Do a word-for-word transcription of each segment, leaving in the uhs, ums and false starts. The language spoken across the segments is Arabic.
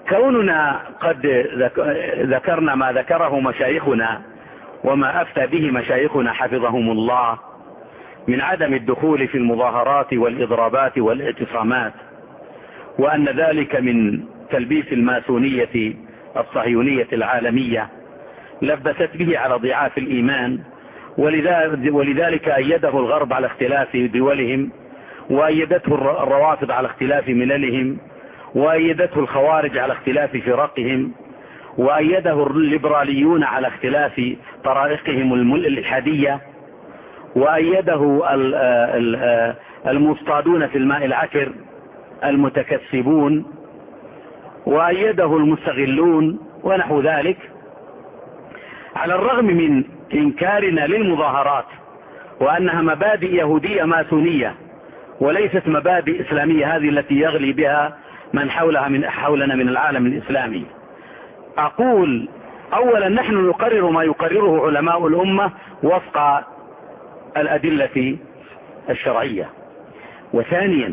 كوننا قد ذكرنا ما ذكره مشايخنا وما أفتى به مشايخنا حفظهم الله من عدم الدخول في المظاهرات والإضرابات والاعتصامات، وأن ذلك من تلبيس الماسونية الصهيونية العالمية لبست به على ضعاف الإيمان، ولذلك أيده الغرب على اختلاف دولهم، وأيدته الروافض على اختلاف مللهم، وأيدته الخوارج على اختلاف فرقهم، وأيده الليبراليون على اختلاف طرائقهم الإلحادية، وأيده المصطادون في الماء العكر المتكسبون، وأيده المستغلون ونحو ذلك. على الرغم من إنكارنا للمظاهرات وأنها مبادئ يهودية ماسونية وليست مبادئ إسلامية، هذه التي يغلي بها من حولها من حولنا من العالم الإسلامي، أقول أولا نحن نقرر ما يقرره علماء الأمة وفق الأدلة الشرعية. وثانيا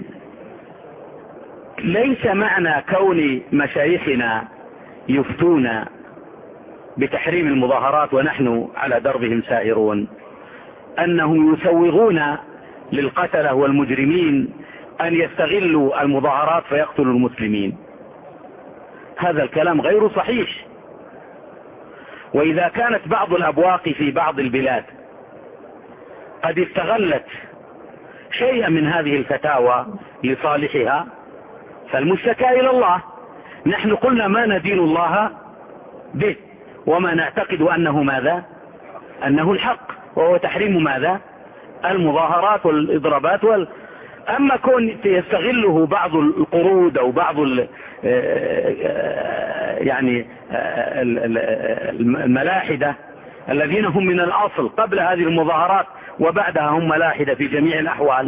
ليس معنى كون مشايخنا يفتون بتحريم المظاهرات ونحن على دربهم سائرون أنهم يسوغون للقتلة والمجرمين أن يستغلوا المظاهرات فيقتلوا المسلمين. هذا الكلام غير صحيح. وإذا كانت بعض الأبواق في بعض البلاد قد استغلت شيئا من هذه الفتاوى لصالحها فالمشتكى إلى الله. نحن قلنا ما ندين الله به وما نعتقد أنه ماذا؟ أنه الحق، وهو تحريم ماذا؟ المظاهرات والإضرابات وال... أما كون يستغله بعض القرود أو بعض ال... يعني الملاحدة الذين هم من الأصل قبل هذه المظاهرات وبعدها هم ملاحدة في جميع الأحوال،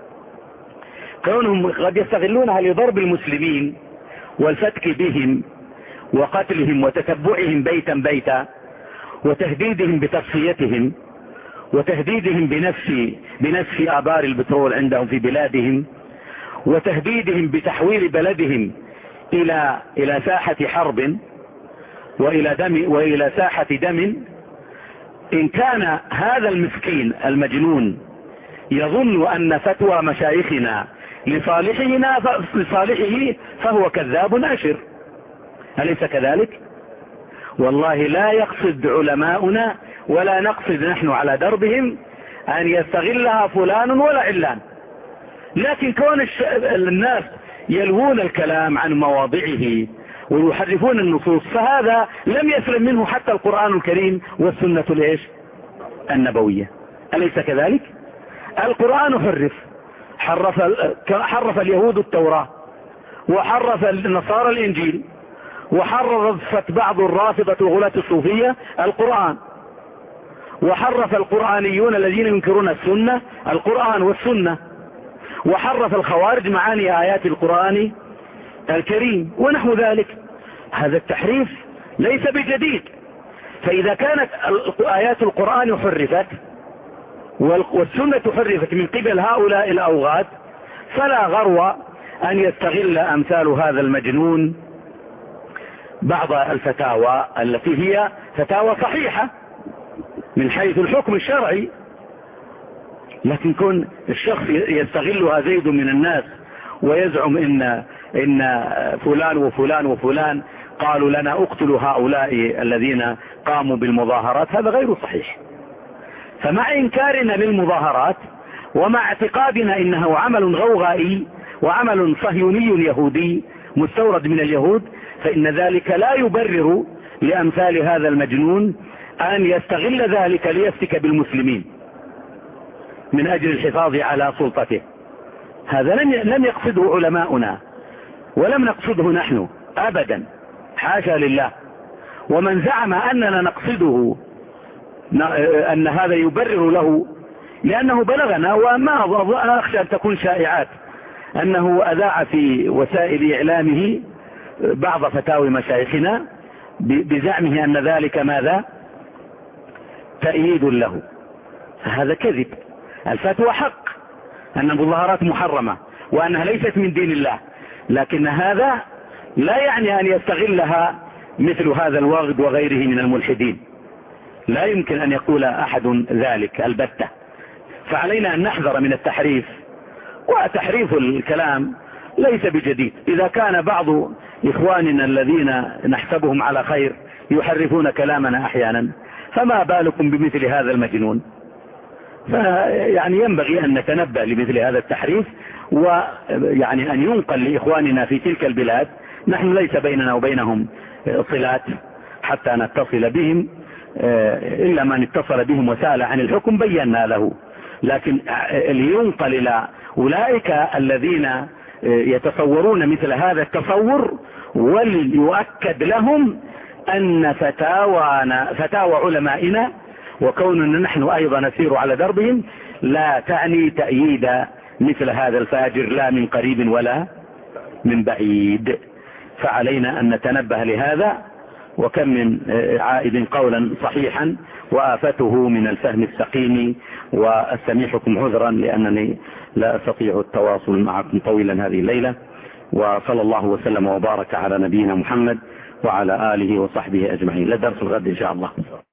كونهم قد يستغلونها لضرب المسلمين والفتك بهم وقتلهم وتتبعهم بيتا بيتا وتهديدهم بتصفيتهم وتهديدهم بنفس بنفس آبار البترول عندهم في بلادهم وتهديدهم بتحويل بلدهم إلى إلى ساحة حرب وإلى دم وإلى ساحة دم. إن كان هذا المسكين المجنون يظن أن فتوى مشايخنا لصالحنا لصالحه فهو كذاب أشر، أليس كذلك؟ والله لا يقصد علماؤنا ولا نقصد نحن على دربهم أن يستغلها فلان ولا علان، لكن كون الناس يلوون الكلام عن مواضعه ويحرفون النصوص فهذا لم يسلم منه حتى القرآن الكريم والسنة الإيش النبوية، أليس كذلك؟ القرآن حرف حرف, حرف اليهود التوراة وحرف النصارى الإنجيل وحرفت بعض الرافضة وغلاة الصوفية القرآن، وحرف القرآنيون الذين ينكرون السنة القرآن والسنة، وحرف الخوارج معاني آيات القرآن الكريم ونحو ذلك. هذا التحريف ليس بجديد. فإذا كانت آيات القرآن حرفت والسنة حرفت من قبل هؤلاء الأوغاد فلا غرو أن يستغل أمثال هذا المجنون بعض الفتاوى التي هي فتاوى صحيحة من حيث الحكم الشرعي، لكن كون الشخص يستغلها زيد من الناس ويزعم إن, إن فلان وفلان وفلان قالوا لنا اقتلوا هؤلاء الذين قاموا بالمظاهرات، هذا غير صحيح. فمع إنكارنا للمظاهرات ومع اعتقادنا إنه عمل غوغائي وعمل صهيوني يهودي مستورد من اليهود، فإن ذلك لا يبرر لأمثال هذا المجنون أن يستغل ذلك ليفتك بالمسلمين من أجل الحفاظ على سلطته. هذا لم يقصده علماؤنا ولم نقصده نحن أبدا، حاشا لله. ومن زعم أننا نقصده أن هذا يبرر له لأنه بلغنا، وما أخشى أن تكون شائعات، أنه أذاع في وسائل إعلامه بعض فتاوي مشايخنا بزعمه أن ذلك ماذا؟ تأييد له. هذا كذب. الفتوى حق أن المظاهرات محرمة وأنها ليست من دين الله، لكن هذا لا يعني أن يستغلها مثل هذا الوغد وغيره من الملحدين، لا يمكن أن يقول أحد ذلك البتة. فعلينا أن نحذر من التحريف، وتحريف الكلام ليس بجديد. إذا كان بعض إخواننا الذين نحسبهم على خير يحرفون كلامنا أحيانا، فما بالكم بمثل هذا المجنون؟ فيعني ينبغي أن نتنبه لمثل هذا التحريف، ويعني أن ينقل لإخواننا في تلك البلاد. نحن ليس بيننا وبينهم صلات حتى نتصل بهم، إلا من اتصل بهم وسأل عن الحكم بينا له، لكن لينقل إلى أولئك الذين يتصورون مثل هذا التصور، وليؤكد لهم أن فتاوانا فتاوى علمائنا وكوننا نحن أيضا نسير على دربهم لا تعني تأييد مثل هذا الفاجر لا من قريب ولا من بعيد. فعلينا أن نتنبه لهذا، وكم من عائد قولا صحيحا وآفته من الفهم السقيم. وأستميحكم عذرا لأنني لا أستطيع التواصل معكم طويلا هذه الليلة. وصلى الله وسلم وبارك على نبينا محمد وعلى آله وصحبه أجمعين. لدرس الغد إن شاء الله.